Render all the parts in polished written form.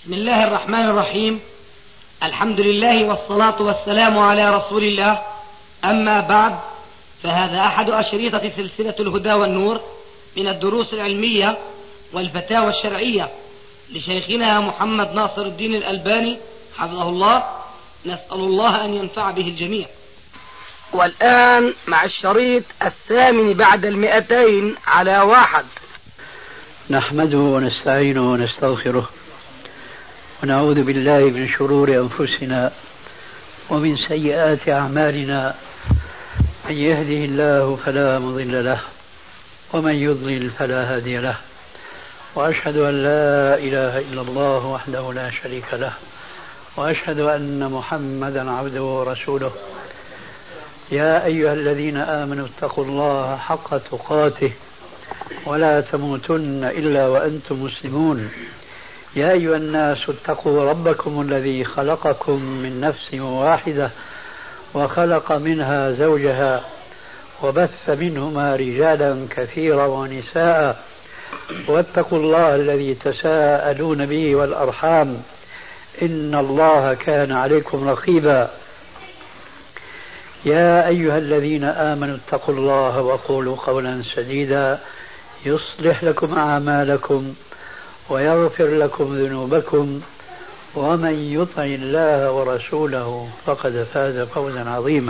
بسم الله الرحمن الرحيم. الحمد لله والصلاة والسلام على رسول الله. أما بعد، فهذا أحد أشريطة سلسلة الهدى والنور من الدروس العلمية والفتاوى الشرعية لشيخنا محمد ناصر الدين الألباني حفظه الله. نسأل الله أن ينفع به الجميع. والآن مع الشريط 8 على 1. نحمده ونستعينه ونستغفره ونعوذ بالله من شرور أنفسنا ومن سيئات أعمالنا. من يهده الله فلا مضل له ومن يضلل فلا هادي له، وأشهد أن لا إله إلا الله وحده لا شريك له، وأشهد أن محمدا عبده ورسوله. يا أيها الذين آمنوا اتقوا الله حق تقاته ولا تموتن إلا وأنتم مسلمون. يا أيها الناس اتقوا ربكم الذي خلقكم من نفس واحدة وخلق منها زوجها وبث منهما رجالا كثيرا ونساء، واتقوا الله الذي تساءلون به والأرحام إن الله كان عليكم رقيبا. يا أيها الذين آمنوا اتقوا الله وقولوا قولا سديدا يصلح لكم أعمالكم ويغفر لكم ذنوبكم، ومن يطع الله ورسوله فقد فاز فوزا عظيما.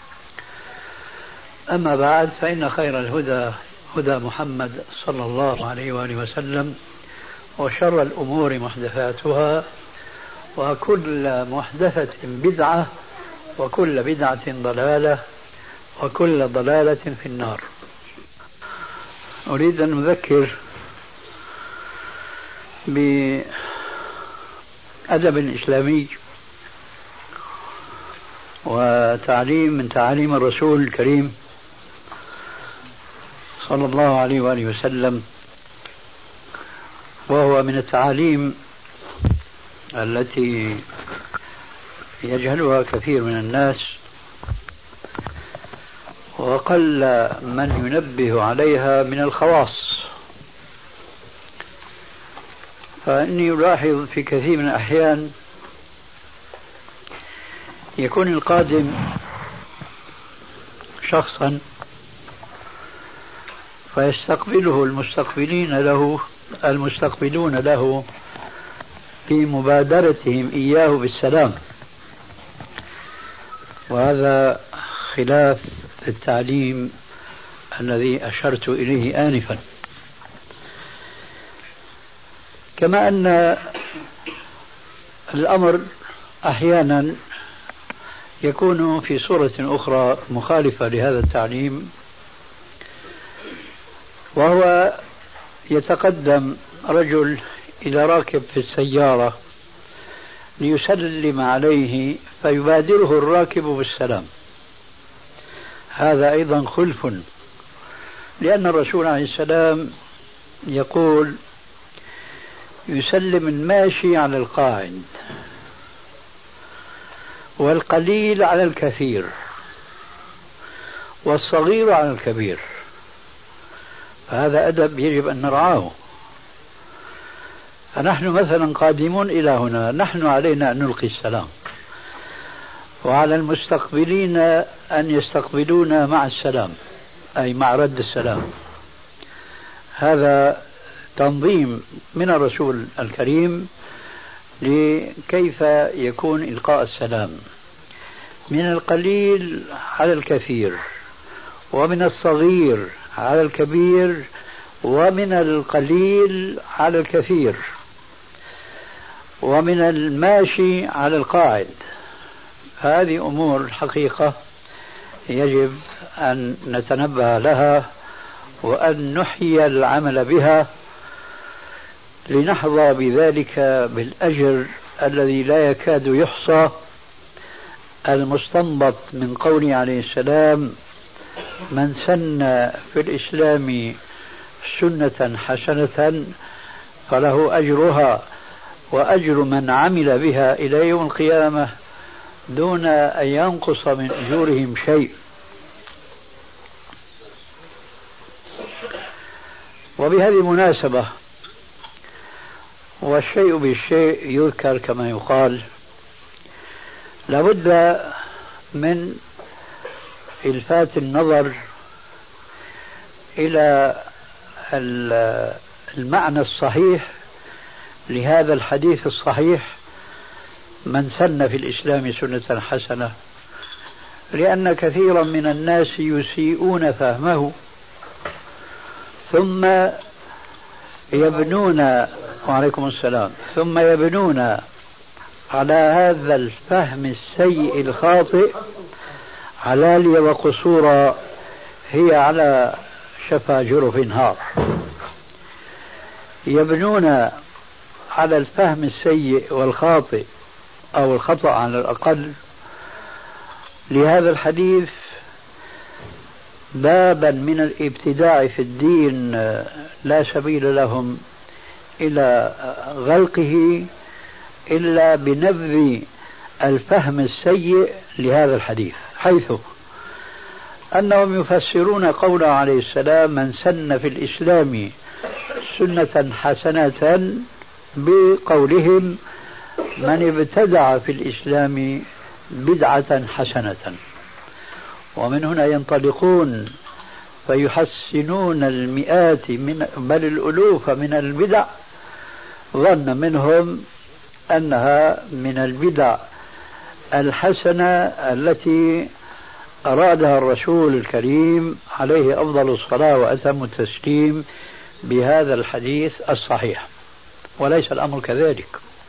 أما بعد، فإن خير الهدى هدى محمد صلى الله عليه وآله وسلم، وشر الأمور محدثاتها، وكل محدثة بدعة، وكل بدعة ضلالة، وكل ضلالة في النار. أريد أن أذكر بأدب إسلامي وتعليم من تعاليم الرسول الكريم صلى الله عليه وآله وسلم، وهو من التعاليم التي يجهلها كثير من الناس، وقل من ينبه عليها من الخواص. فإني ألاحظ في كثير من الأحيان يكون القادم شخصا فيستقبله المستقبلون له في مبادرتهم إياه بالسلام، وهذا خلاف التعليم الذي أشرت إليه آنفا. كما أن الأمر أحيانا يكون في صورة أخرى مخالفة لهذا التعليم، وهو يتقدم رجل إلى راكب في السيارة ليسلم عليه فيبادره الراكب بالسلام. هذا أيضا خلف، لأن الرسول عليه السلام يقول: يسلم الماشي على القاعد، والقليل على الكثير، والصغير على الكبير. فهذا أدب يجب أن نرعاه. فنحن مثلا قادمون إلى هنا، نحن علينا أن نلقي السلام، وعلى المستقبلين أن يستقبلونا مع السلام، أي مع رد السلام. هذا تنظيم من الرسول الكريم لكيف يكون إلقاء السلام، من القليل على الكثير، ومن الصغير على الكبير، ومن القليل على الكثير، ومن الماشي على القاعد. هذه أمور حقيقة يجب أن نتنبه لها وأن نحيي العمل بها، لنحظى بذلك بالأجر الذي لا يكاد يحصى، المستنبط من قوله عليه السلام: من سن في الإسلام سنة حسنة فله أجرها وأجر من عمل بها إلى يوم القيامة دون أن ينقص من أجورهم شيء. وبهذه المناسبة والشيء بالشيء يذكر كما يقال. لابد من إلفات النظر إلى المعنى الصحيح لهذا الحديث الصحيح: من سن في الإسلام سنة حسنة، لأن كثيرا من الناس يسيئون فهمه ثم يبنون وعليكم السلام ثم يبنون على هذا الفهم السيء الخاطئ علالي وقصورا هي على شفا جرف هار. يبنون على الفهم السيء والخاطئ أو الخطأ على الأقل لهذا الحديث بابا من الابتداع في الدين لا سبيل لهم إلى غلقه إلا بنبذ الفهم السيء لهذا الحديث، حيث أنهم يفسرون قوله عليه السلام: من سن في الإسلام سنة حسنة بقولهم: من ابتدع في الإسلام بدعة حسنة. ومن هنا ينطلقون فيحسنون المئات بل الألوف من البدع، ظن منهم أنها من البدع الحسنة التي أرادها الرسول الكريم عليه أفضل الصلاة وأتم التسليم بهذا الحديث الصحيح، وليس الأمر كذلك.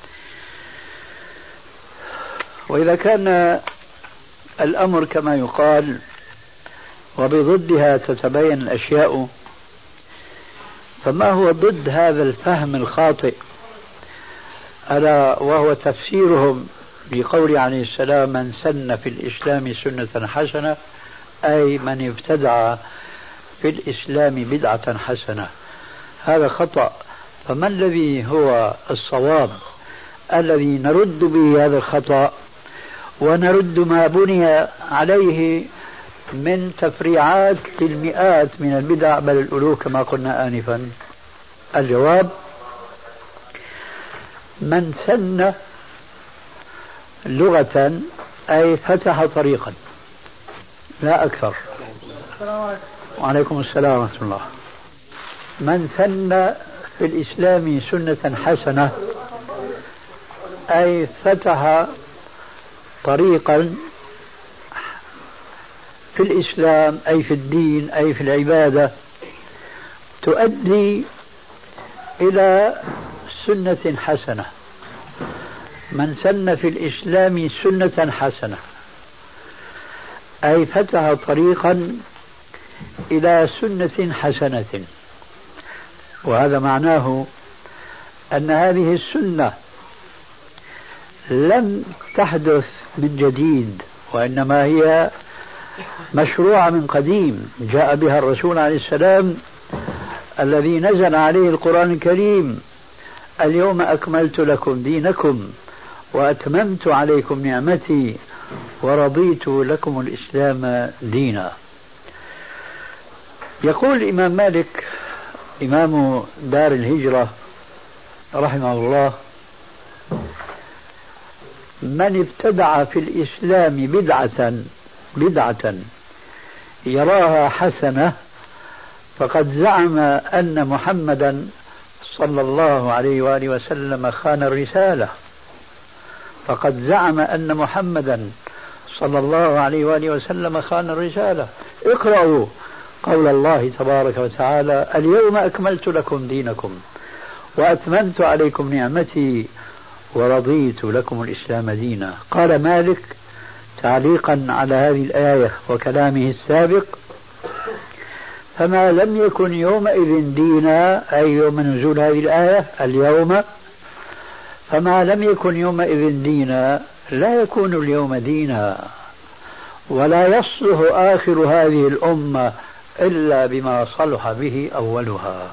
وإذا كان الأمر كما يقال وبضدها تتبين الأشياء، فما هو ضد هذا الفهم الخاطئ؟ ألا وهو تفسيرهم لقول عليه السلام: من سن في الإسلام سنة حسنة، أي من ابتدع في الإسلام بدعة حسنة. هذا خطأ. فما الذي هو الصواب الذي نرد به هذا الخطأ ونرد ما بني عليه من تفريعات المئات من البدع بل الألوف كما قلنا آنفا؟ الجواب: من سن لغة أي فتح طريقا، لا أكثر. وعليكم السلام ورحمة الله. من سن في الإسلام سنة حسنة أي فتح طريقا في الإسلام، أي في الدين، أي في العبادة، تؤدي إلى سنة حسنة. من سن في الإسلام سنة حسنة أي فتح طريقا إلى سنة حسنة، وهذا معناه أن هذه السنة لم تحدث من جديد، وإنما هي مشروعة من قديم، جاء بها الرسول عليه السلام الذي نزل عليه القرآن الكريم: اليوم أكملت لكم دينكم وأتممت عليكم نعمتي ورضيت لكم الإسلام دينا. يقول الإمام مالك إمام دار الهجرة رحمه الله: من ابتدع في الإسلام بدعة يراها حسنة فقد زعم أن محمدا صلى الله عليه وآله وسلم خان الرسالة، فقد زعم أن محمدا صلى الله عليه وآله وسلم خان الرسالة. اقرأوا قول الله تبارك وتعالى: اليوم أكملت لكم دينكم وأتممت عليكم نعمتي ورضيت لكم الإسلام دينا. قال مالك تعليقا على هذه الآية وكلامه السابق: فما لم يكن يومئذ دينا، أي يوم نزول هذه الآية اليوم، فما لم يكن يومئذ دينا لا يكون اليوم دينا، ولا يصلح آخر هذه الأمة إلا بما صلح به أولها.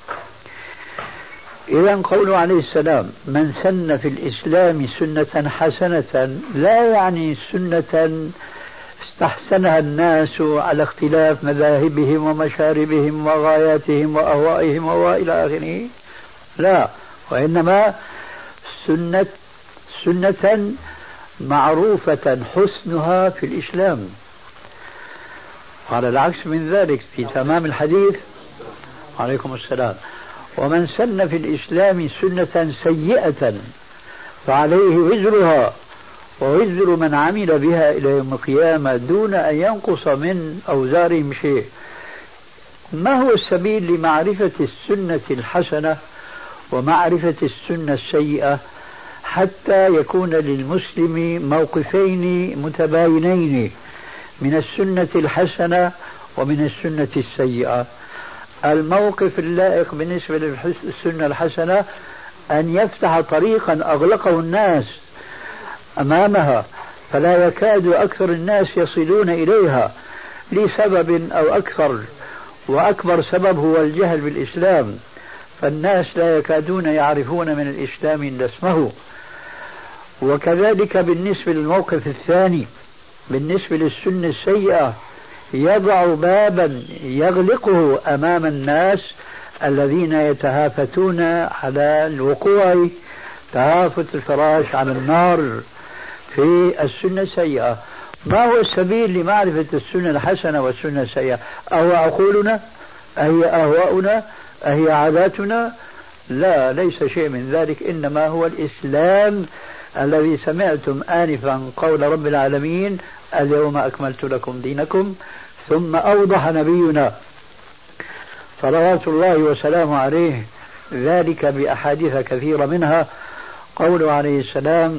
إذن قوله عليه السلام: من سن في الإسلام سنة حسنة لا يعني سنة استحسنها الناس على اختلاف مذاهبهم ومشاربهم وغاياتهم وأهوائهم وإلى آخره، لا، وإنما سنة معروفة حسنها في الإسلام. على العكس من ذلك في تمام الحديث عليكم السلام: ومن سن في الإسلام سنة سيئة فعليه وزرها ووزر من عمل بها إلى يوم القيامة دون أن ينقص من أوزارهم شيء. ما هو السبيل لمعرفة السنة الحسنة ومعرفة السنة السيئة حتى يكون للمسلم موقفين متباينين من السنة الحسنة ومن السنة السيئة؟ الموقف اللائق بالنسبة للسنة الحسنة أن يفتح طريقا أغلقه الناس أمامها فلا يكاد أكثر الناس يصلون إليها لسبب أو أكثر، وأكبر سبب هو الجهل بالإسلام، فالناس لا يكادون يعرفون من الإسلام إلا اسمه. وكذلك بالنسبة للموقف الثاني بالنسبة للسنة السيئة يضع بابا يغلقه أمام الناس الذين يتهافتون على الوقوع تهافت الفراش على النار في السنة السيئة. ما هو السبيل لمعرفة السنة الحسنة والسنة السيئة؟ أهو عقولنا؟ أهي أهواؤنا؟ أهي عاداتنا؟ لا، ليس شيء من ذلك، إنما هو الإسلام الذي سمعتم آنفا قول رب العالمين: اليوم أكملت لكم دينكم. ثم أوضح نبينا صلوات الله وسلامه عليه ذلك بأحاديث كثيرة، منها قوله عليه السلام: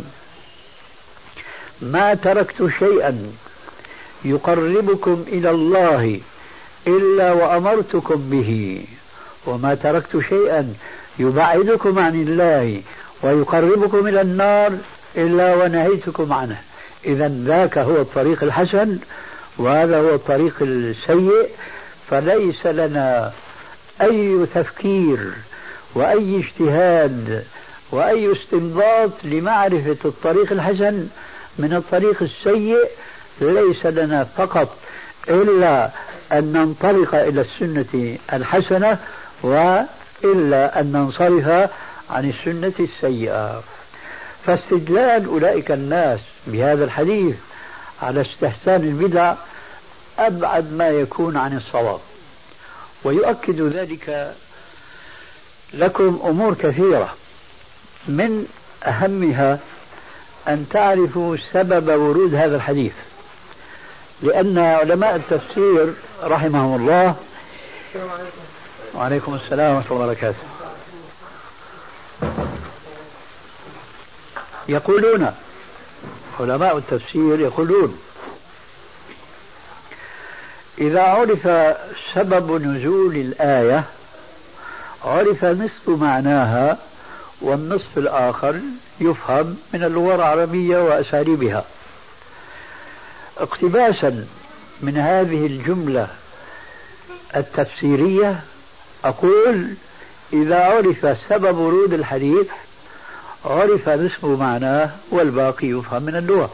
ما تركت شيئا يقربكم إلى الله إلا وأمرتكم به، وما تركت شيئا يبعدكم عن الله ويقربكم إلى النار إلا ونهيتكم عنه. إذا ذاك هو الطريق الحسن وهذا هو الطريق السيء، فليس لنا أي تفكير وأي اجتهاد وأي استنباط لمعرفة الطريق الحسن من الطريق السيء. ليس لنا فقط إلا أن ننطلق إلى السنة الحسنة وإلا أن ننصرف عن السنة السيئة. فاستدلال أولئك الناس بهذا الحديث على استحسان البدع أبعد ما يكون عن الصواب. ويؤكد ذلك لكم أمور كثيرة، من أهمها أن تعرفوا سبب ورود هذا الحديث، لأن علماء التفسير رحمهم الله وعليكم السلام ورحمة الله وبركاته يقولون، علماء التفسير يقولون: إذا عرف سبب نزول الآية عرف نصف معناها والنصف الآخر يفهم من اللغة العربية وأساليبها. اقتباسا من هذه الجملة التفسيرية أقول: إذا عرف سبب ورود الحديث عرف نصف معناه والباقي يفهم من اللغة.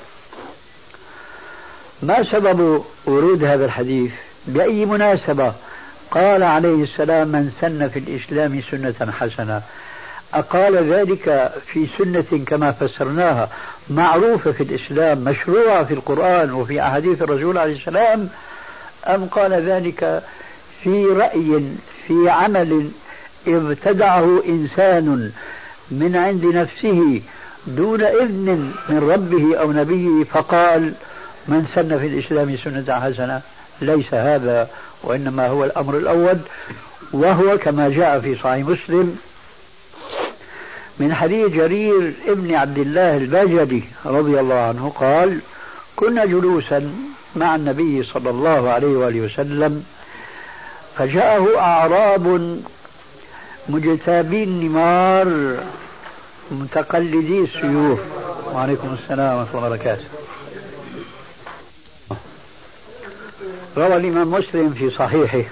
ما سبب ورود هذا الحديث؟ بأي مناسبة قال عليه السلام: من سن في الإسلام سنة حسنة؟ أقال ذلك في سنة كما فسرناها معروفة في الإسلام مشروعة في القرآن وفي أحاديث الرسول عليه السلام، أم قال ذلك في رأي في عمل ابتدعه إنسان من عند نفسه دون إذن من ربه أو نبيه فقال: من سن في الإسلام سنة حسنة؟ ليس هذا، وإنما هو الأمر الأول، وهو كما جاء في صحيح مسلم من حديث جرير ابن عبد الله البجلي رضي الله عنه قال: كنا جلوسا مع النبي صلى الله عليه وآله وسلم فجاءه أعراب مجتابي النمار متقلدي السيوف. وعليكم السلام ورحمة الله وبركاته. روى الإمام مسلم في صحيحه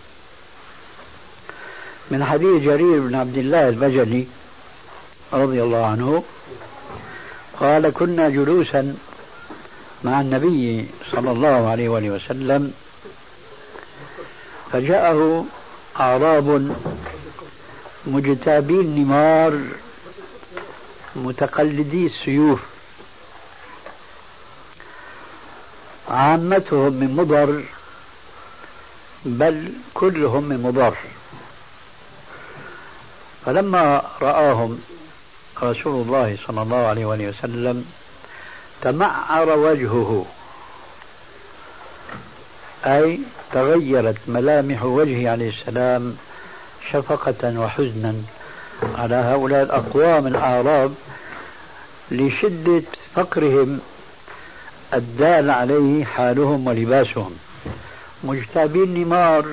من حديث جرير بن عبد الله البجلي رضي الله عنه قال: كنا جلوسا مع النبي صلى الله عليه وآله وسلم فجاءه أعراب مجتابي النمار متقلدي السيوف، عامتهم من مضر بل كلهم من مضر. فلما رآهم رسول الله صلى الله عليه وآله وسلم تمعر وجهه، أي تغيرت ملامح وجهه عليه السلام شفقة وحزنا على هؤلاء الأقوام الأعراب لشدة فقرهم الدال عليه حالهم ولباسهم. مجتابي النمار،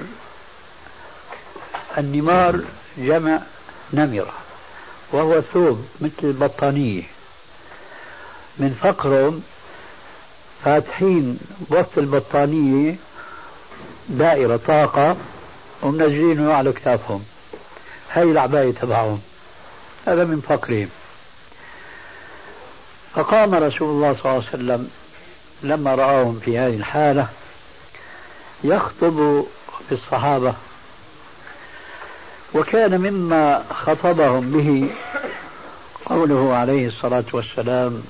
النمار جمع نمرة وهو ثوب مثل البطانية، من فقرهم فاتحين بوسط البطانية دائرة طاقة ومنزلينه على كتافهم، هاي العباية تبعهم، هذا من فقرهم. فقام رسول الله صلى الله عليه وسلم لما رآهم في هذه الحالة يخطب في الصحابة، وكان مما خطبهم به قوله عليه الصلاة والسلام: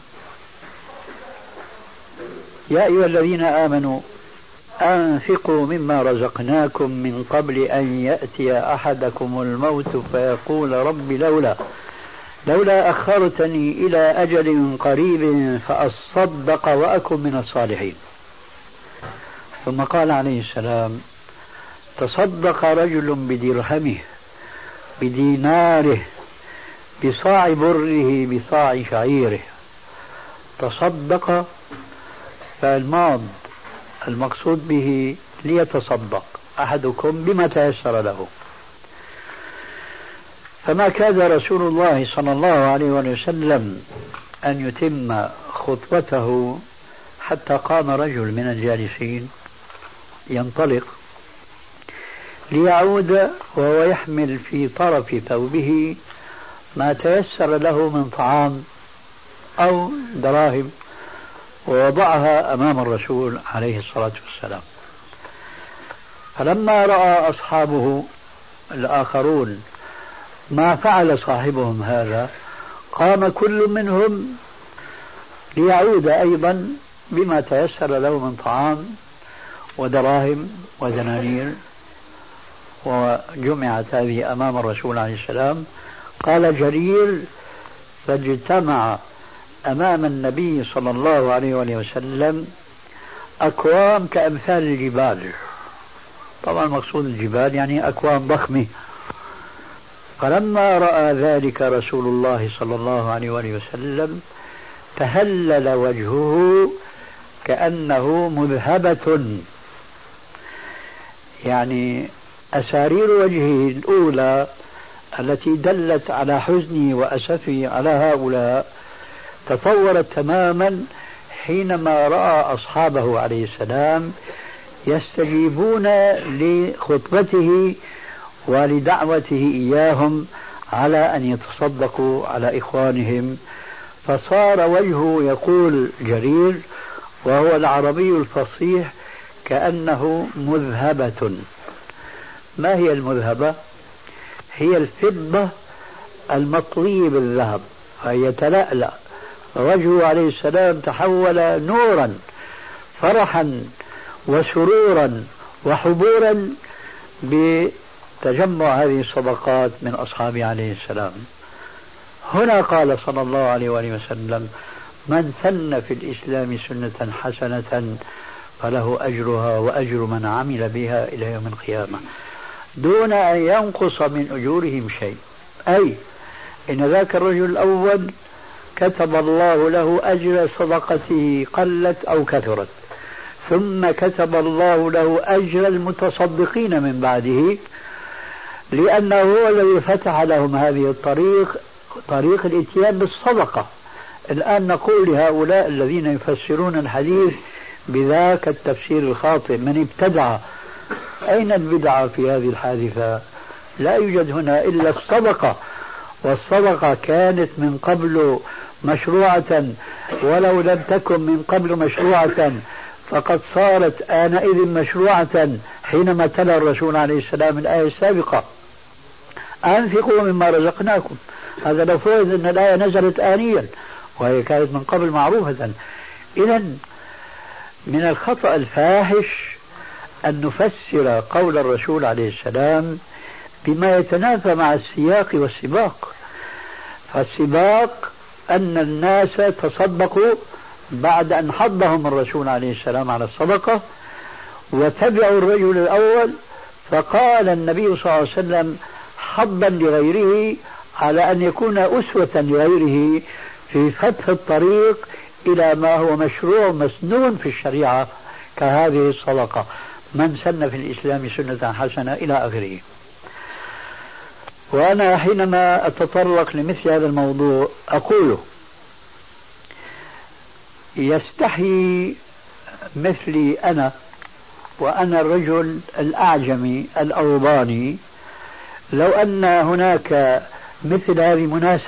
يا أيها الذين آمنوا أنفقوا مما رزقناكم من قبل أن يأتي أحدكم الموت فيقول رب لولا أخرتني إلى أجل قريب فأصدق وأكن من الصالحين. ثم قال عليه السلام: تصدق رجل بدرهمه بديناره بصاع بره بصاع شعيره. تصدق فالماض المقصود به ليتصدق أحدكم بما تيسر له. فما كاد رسول الله صلى الله عليه وسلم أن يتم خطبته حتى قام رجل من الجالسين ينطلق ليعود وهو يحمل في طرف ثوبه ما تيسر له من طعام أو دراهم، ووضعها أمام الرسول عليه الصلاة والسلام. فلما رأى أصحابه الآخرون ما فعل صاحبهم هذا قام كل منهم ليعود أيضا بما تيسر له من طعام ودراهم ودنانير، وجمعت هذه أمام الرسول عليه السلام. قال جرير: فاجتمع أمام النبي صلى الله عليه وسلم أكوام كأمثال الجبال. طبعا مقصود الجبال يعني أكوام ضخمة. فلما رأى ذلك رسول الله صلى الله عليه وسلم تهلل وجهه كأنه مذهبة، يعني أسارير وجهه الأولى التي دلت على حزنه وأسفه على هؤلاء تطورت تماما حينما رأى أصحابه عليه السلام يستجيبون لخطبته ولدعوته إياهم على أن يتصدقوا على إخوانهم. فصار وجهه، يقول جرير وهو العربي الفصيح، كأنه مذهبة. ما هي المذهبة؟ هي الفضة المطلية بالذهب، فهي تلألأ. وجهه عليه السلام تحول نورا، فرحا وسرورا وحبورا بتجمع هذه الصدقات من أصحابه عليه السلام. هنا قال صلى الله عليه وسلم: من سن في الإسلام سنة حسنة فله أجرها وأجر من عمل بها إلى يوم القيامة دون أن ينقص من أجورهم شيء. أي إن ذاك الرجل الأول كتب الله له أجر صدقته قلت أو كثرت، ثم كتب الله له أجر المتصدقين من بعده، لأنه هو الذي فتح لهم هذه الطريق، طريق الاتيان بالصدقة. الآن نقول لهؤلاء الذين يفسرون الحديث بذاك التفسير الخاطئ: من ابتدع. أين البدعة في هذه الحادثة؟ لا يوجد هنا إلا الصدقة، والصدقة كانت من قبل مشروعة، ولو لم تكن من قبل مشروعة فقد صارت آنئذ مشروعة حينما تلا الرسول عليه السلام الآية السابقة: أنفقوا مما رزقناكم. هذا لو فرض أن الآية نزلت آنيا وهي كانت من قبل معروفة. إذن من الخطأ الفاحش أن نفسر قول الرسول عليه السلام بما يتنافى مع السياق والسباق. فالسباق أن الناس تصدقوا بعد أن حضهم الرسول عليه السلام على الصدقة، وتبعوا الرجل الأول، فقال النبي صلى الله عليه وسلم حضا لغيره على أن يكون أسوة لغيره في فتح الطريق إلى ما هو مشروع مسنون في الشريعة كهذه الصدقة. من سن في الإسلام سنة حسنة إلى آخره. وأنا حينما أتطرق لمثل هذا الموضوع أقول يستحي مثلي أنا، وأنا الرجل الأعجمي الأوروباني، لو أن هناك مثل هذه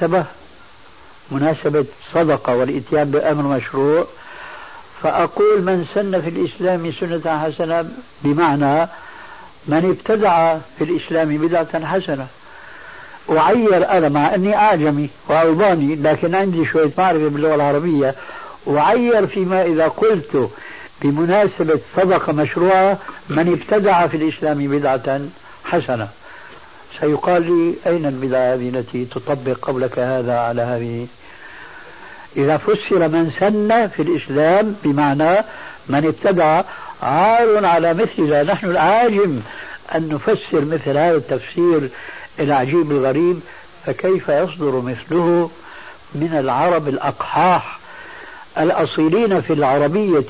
مناسبة صدقة والإتيان بأمر مشروع، فأقول من سن في الإسلام سنة حسنة بمعنى من ابتدع في الإسلام بدعة حسنة. أعير أنا مع أني أعجمي وأوروباني لكن عندي شوية معرفة باللغة العربية، أعير فيما إذا قلت بمناسبة صدقة مشروعة من ابتدع في الإسلام بدعة حسنة. سيقال لي أين البدعة هذه التي تطبق قولك هذا على هذه؟ إذا فسر من سن في الإسلام بمعنى من ابتدع عار على مثلنا نحن العاجم أن نفسر مثل هذا التفسير العجيب الغريب، فكيف يصدر مثله من العرب الأقحاح الأصيلين في العربية؟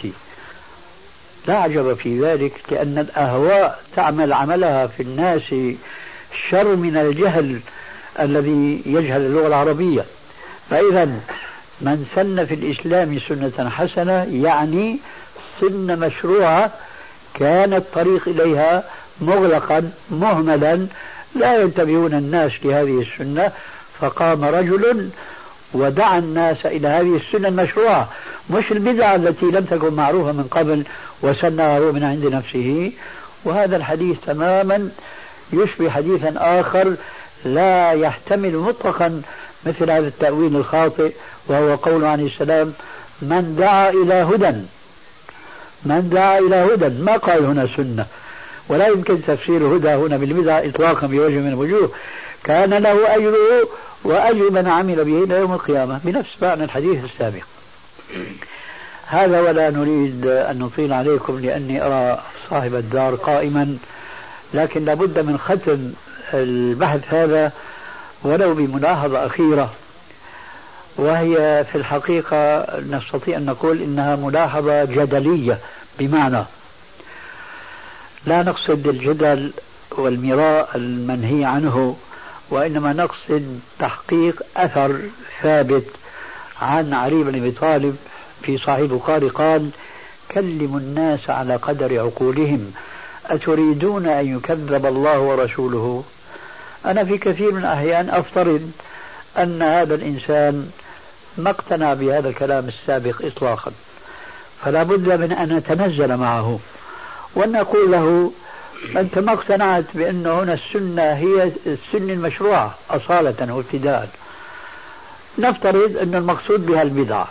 لا عجب في ذلك، لأن الأهواء تعمل عملها في الناس شر من الجهل الذي يجهل اللغة العربية. فإذا من سن في الإسلام سنة حسنة يعني سنة مشروعة كان الطريق إليها مغلقا مهملا لا ينتبهون الناس لهذه السنة، فقام رجل ودعا الناس إلى هذه السنة المشروعة، مش البدعة التي لم تكن معروفة من قبل وسنها هو من عند نفسه. وهذا الحديث تماما يشبه حديثا آخر لا يحتمل مطلقا مثل هذا التأويل الخاطئ، وهو قول عليه السلام من دعا إلى هدى. من دعا إلى هدى، ما قال هنا سنة، ولا يمكن تفسير هدى هنا بالبدعة إطلاقا بوجه من الوجوه، كان له أجره وأجر من عمل به إلى يوم القيامة بنفس معنى الحديث السابق. هذا ولا نريد أن نطيل عليكم لأني أرى صاحب الدار قائما، لكن لابد من ختم البحث هذا ولو بملاحظة أخيرة، وهي في الحقيقة نستطيع أن نقول إنها ملاحظة جدلية، بمعنى لا نقصد الجدل والمراء المنهي عنه، وإنما نقصد تحقيق أثر ثابت عن علي بن أبي طالب في صحيح البخاري قال كلموا الناس على قدر عقولهم أتريدون أن يكذب الله ورسوله؟ أنا في كثير من الأحيان أفترض أن هذا الإنسان ما اقتنع بهذا الكلام السابق إطلاقا، فلا بد من أن نتنزل معه وأن نقول له أنت ما اقتنعت بأن هنا السنة هي السنة المشروعة أصالة وابتداء. نفترض أن المقصود بها البدعة،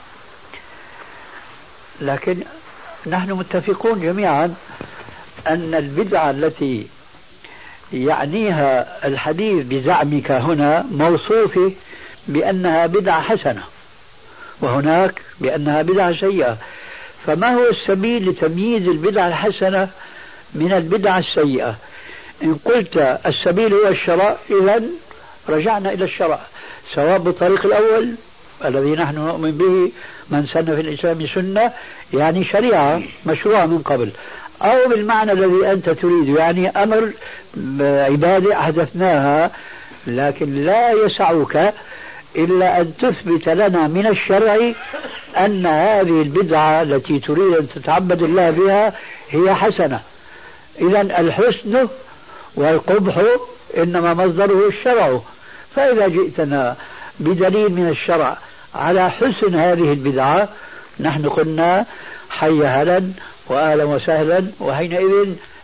لكن نحن متفقون جميعا أن البدعة التي يعنيها الحديث بزعمك هنا موصوفة بأنها بدعة حسنة، وهناك بأنها بدعة سيئة. فما هو السبيل لتمييز البدعة الحسنة من البدعة السيئة؟ إن قلت السبيل هو الشرع، إذن رجعنا إلى الشرع، سواء بالطريق الأول الذي نحن نؤمن به من سن في الإسلام سنة يعني شريعة مشروعة من قبل، أو بالمعنى الذي أنت تريد يعني أمر عبادة أحدثناها، لكن لا يسعك إلا أن تثبت لنا من الشرع أن هذه البدعة التي تريد أن تتعبد الله بها هي حسنة. إذن الحسن والقبح إنما مصدره الشرع، فإذا جئتنا بدليل من الشرع على حسن هذه البدعة نحن قلنا حي هلا وأهلا وسهلا، وحينئذ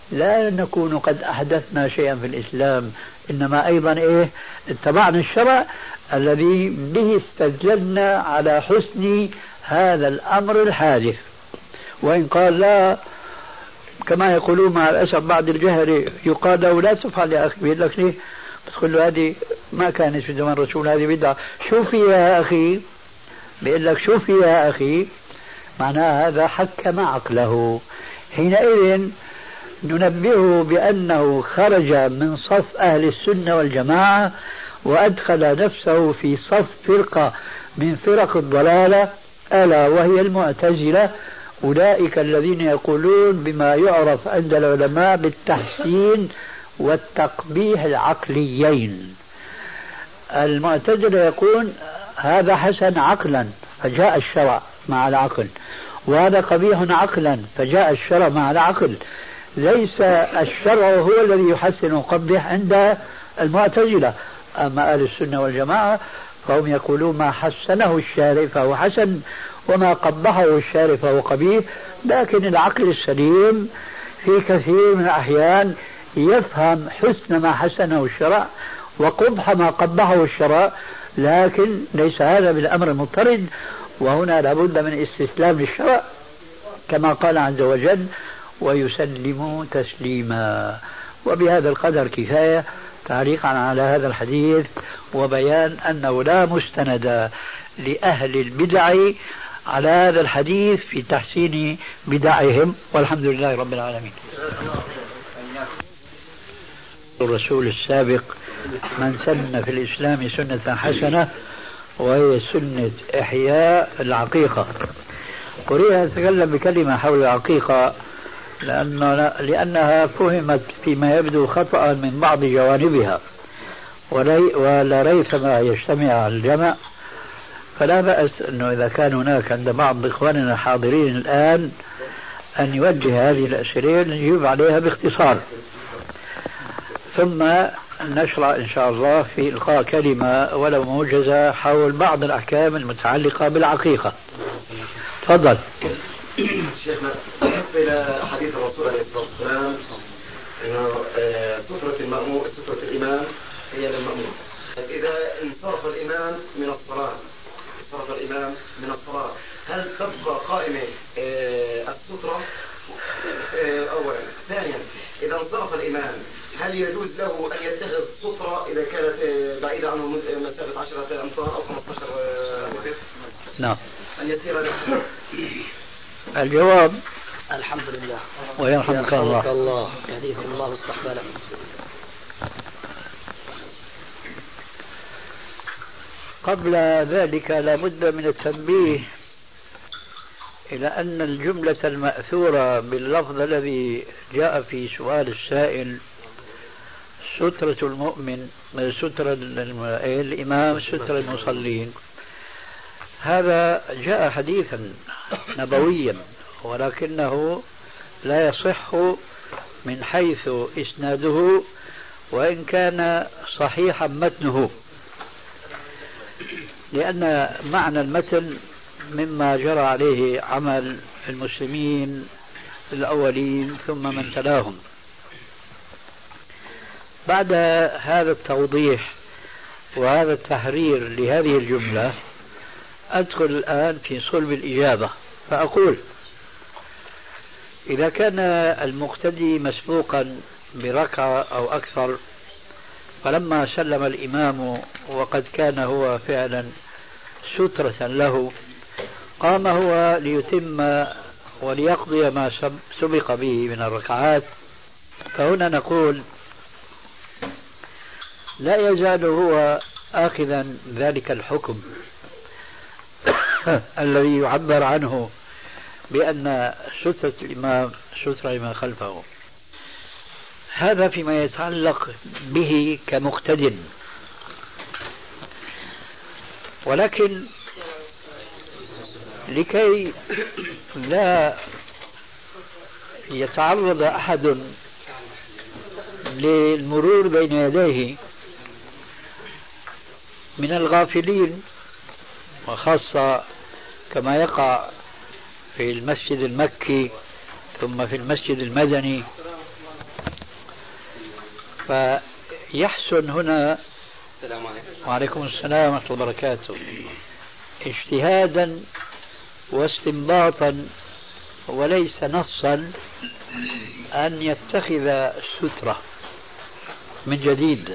لا نكون قد أحدثنا شيئا في الإسلام، إنما أيضا اتبعنا الشرع الذي به استدللنا على حسن هذا الأمر الحادث. وإن قال لا، كما يقولون مع الأسف بعض الجهل، يقال له لا تفعل يا أخي، بيقول لك ليه؟ تقول له هذه ما كانت في زمان الرسول، هذه بدعة. شوفي يا أخي، بيقول لك شوفي يا أخي، معناه هذا حكم عقله. حينئذ ننبهه بأنه خرج من صف أهل السنة والجماعة وأدخل نفسه في صف فرقة من فرق الضلالة، ألا وهي المعتزلة، أولئك الذين يقولون بما يعرف عند العلماء بالتحسين والتقبيح العقليين. المعتزلة يقول هذا حسن عقلا فجاء الشرع مع العقل، وهذا قبيح عقلا فجاء الشرع مع العقل. ليس الشرع هو الذي يحسن ويقبح عند المعتزلة. أما أهل السنة والجماعة فهم يقولون ما حسنه الشارع فهو حسن، وما قبحه الشارع فهو قبيح. لكن العقل السليم في كثير من الأحيان يفهم حسن ما حسنه الشرع وقبح ما قبحه الشرع، لكن ليس هذا بالأمر المضطرد. وهنا لابد من استسلام للشرع كما قال عز وجل ويسلموا تسليما. وبهذا القدر كفاية تعليقا على هذا الحديث وبيان أنه لا مستند لأهل البدع على هذا الحديث في تحسين بدعهم، والحمد لله رب العالمين. الرسول السابق من سن في الإسلام سنة حسنة، وهي سنة إحياء العقيقة. أريد أن أتكلم بكلمة حول العقيقة لأنها فهمت فيما يبدو خطأ من بعض جوانبها، ولا ريثما يجتمع على الجمع. فلا بأس أنه إذا كان هناك عند بعض إخواننا الحاضرين الآن أن يوجه هذه الأسئلة نجيب عليها باختصار، ثم نشرع إن شاء الله في إلقاء كلمة ولو موجزة حول بعض الأحكام المتعلقة بالعقيقة. تفضل. شيخنا، إلى حديث الرسول عليه الصلاة والسلام أنه سترة المأموم سترة الإمام هي للمأموم. إذا انصرف الإمام من الصلاة هل تبقى قائمة السترة أولا؟ ثانيا، إذا انصرف الإمام هل يجوز له أن يتخذ سترة إذا كانت بعيدة عنه مسافة 10 أمتار أو 15 متر؟ نعم. أن يسير له. الجواب الحمد لله ويرحمك الله. يهديكم الله واستقبله. قبل ذلك لابد من التنبيه إلى أن الجملة المأثورة باللفظ الذي جاء في سؤال السائل سترة المؤمن سترة الإمام سترة المصلين، هذا جاء حديثا نبويا ولكنه لا يصح من حيث إسناده وإن كان صحيحا متنه، لأن معنى المتن مما جرى عليه عمل المسلمين الأولين ثم من تلاهم. بعد هذا التوضيح وهذا التحرير لهذه الجملة أدخل الآن في صلب الإجابة، فأقول إذا كان المقتدي مسبوقا بركعة أو أكثر، فلما سلم الإمام وقد كان هو فعلا سترة له، قام هو ليتم وليقضي ما سبق به من الركعات، فهنا نقول لا يزال هو آخذا ذلك الحكم الذي يعبر عنه بأن سترة الإمام سترة لما خلفه. هذا فيما يتعلق به كمقتد، ولكن لكي لا يتعرض أحد للمرور بين يديه من الغافلين، وخاصة كما يقع في المسجد المكي ثم في المسجد المدني فيحسن هنا. السلام عليكم. وعليكم السلام ورحمة الله وبركاته. اجتهادا واستنباطا وليس نصا أن يتخذ سترة من جديد،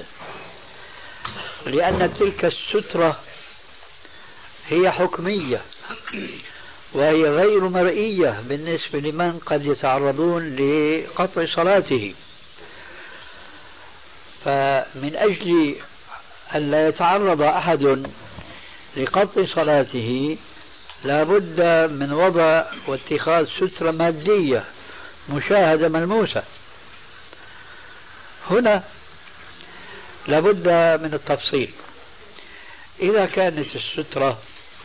لأن تلك السترة هي حكمية وهي غير مرئية بالنسبة لمن قد يتعرضون لقطع صلاته. فمن أجل أن لا يتعرض أحد لقطع صلاته لا بد من وضع واتخاذ سترة مادية مشاهدة ملموسة. هنا لا بد من التفصيل. إذا كانت السترة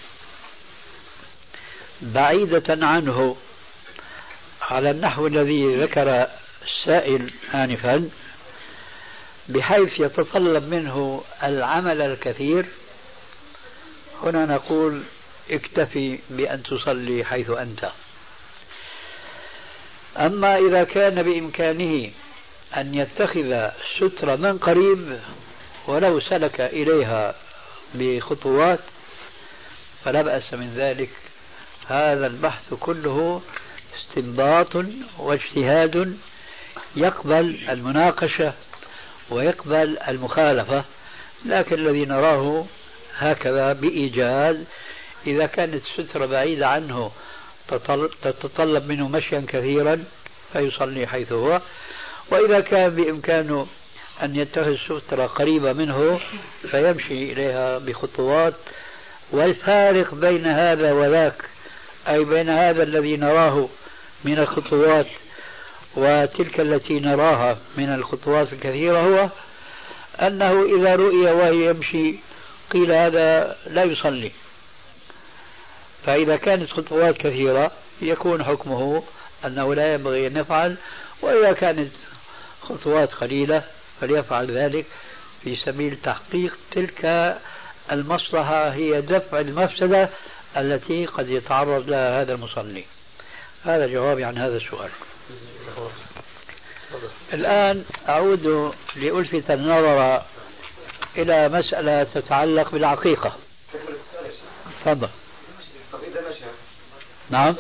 بعيدة عنه على النحو الذي ذكر السائل آنفا بحيث يتطلب منه العمل الكثير، هنا نقول اكتفي بأن تصلي حيث أنت. أما إذا كان بإمكانه أن يتخذ سترة من قريب ولو سلك إليها بخطوات فلا بأس من ذلك. هذا البحث كله استنباط واجتهاد يقبل المناقشة ويقبل المخالفة، لكن الذي نراه هكذا بإيجاز إذا كانت السترة بعيدة عنه تتطلب منه مشيا كثيرا فيصلي حيث هو، وإذا كان بإمكانه أن يتخذ سترة قريبة منه فيمشي إليها بخطوات. والفارق بين هذا وذاك أي بين هذا الذي نراه من الخطوات وتلك التي نراها من الخطوات الكثيرة هو أنه إذا رؤي وهي يمشي قيل هذا لا يصلي. فإذا كانت خطوات كثيرة يكون حكمه أنه لا ينبغي أن يفعل، وإذا كانت خطوات قليلة فليفعل ذلك في سبيل تحقيق تلك المصلحة، هي دفع المفسدة التي قد يتعرض لها هذا المصلي. هذا جوابي عن هذا السؤال. الآن أعود لألفت النظر إلى مسألة تتعلق بالعقيقة. تفضل. نعم.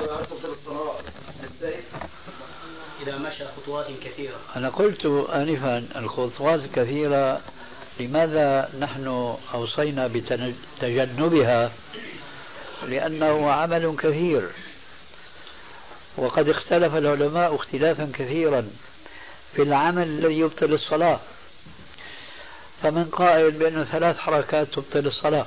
إذا مشى خطوات كثيرة. أنا قلت آنفا الخطوات الكثيرة لماذا نحن أوصينا بتجنبها؟ لأنه عمل كثير، وقد اختلف العلماء اختلافا كثيرا في العمل الذي يبطل الصلاة. فمن قائل بأن 3 حركات تبطل الصلاة،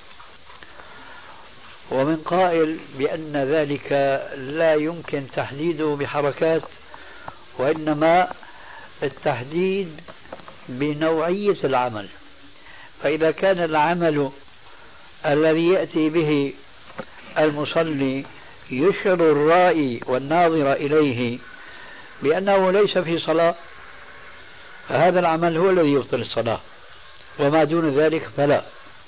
ومن قائل بأن ذلك لا يمكن تحديده بحركات، وإنما التحديد بنوعية العمل. فإذا كان العمل الذي يأتي به المصلي يشعر الرائي والناظر إليه بأنه ليس في صلاة فهذا العمل هو الذي يبطل الصلاة، وما دون ذلك فلا.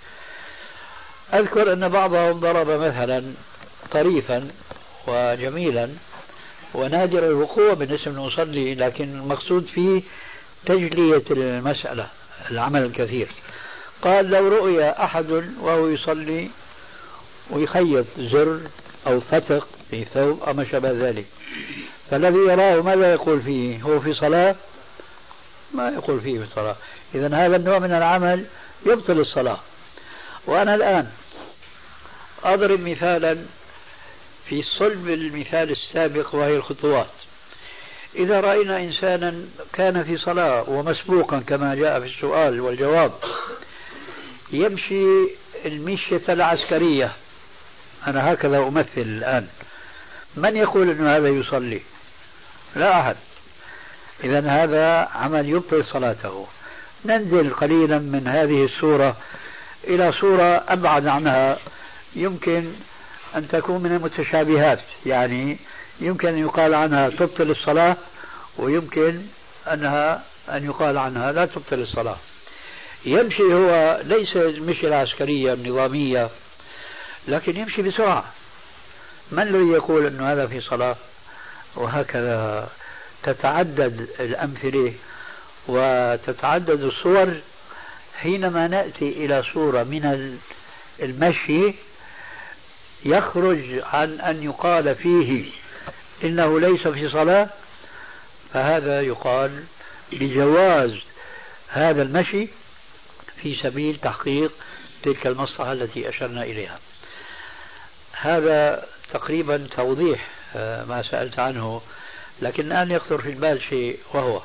أذكر أن بعضهم ضرب مثلا طريفا وجميلا ونادر الوقوع بالنسبة للمصلي، لكن المقصود فيه تجلية المسألة العمل الكثير. قال لو رؤي أحد وهو يصلي ويخيط زر أو فتق في ثوب أو ما شابه ذلك، فالذي يراه ماذا يقول فيه؟ هو في صلاة؟ ما يقول فيه في صلاة. إذن هذا النوع من العمل يبطل الصلاة. وأنا الآن أضرب مثالا في صلب المثال السابق وهي الخطوات. إذا رأينا إنسانا كان في صلاة ومسبوقا كما جاء في السؤال والجواب يمشي المشية العسكرية، أنا هكذا أمثل الآن، من يقول أن هذا يصلي؟ لا أحد. إذن هذا عمل يبطل صلاته. ننزل قليلا من هذه الصورة إلى صورة أبعد عنها، يمكن أن تكون من المتشابهات، يعني يمكن أن يقال عنها تبطل الصلاة، ويمكن أن يقال عنها لا تبطل الصلاة. يمشي هو ليس المشي العسكرية النظامية، لكن يمشي بسرعة. من الذي يقول أن هذا في صلاة؟ وهكذا تتعدد الأمثلة وتتعدد الصور، حينما نأتي إلى صورة من المشي يخرج عن أن يقال فيه إنه ليس في صلاة، فهذا يقال بجواز هذا المشي في سبيل تحقيق تلك المصلحة التي أشرنا إليها. هذا تقريبا توضيح ما سألت عنه، لكن الآن يخطر في البال شيء، وهو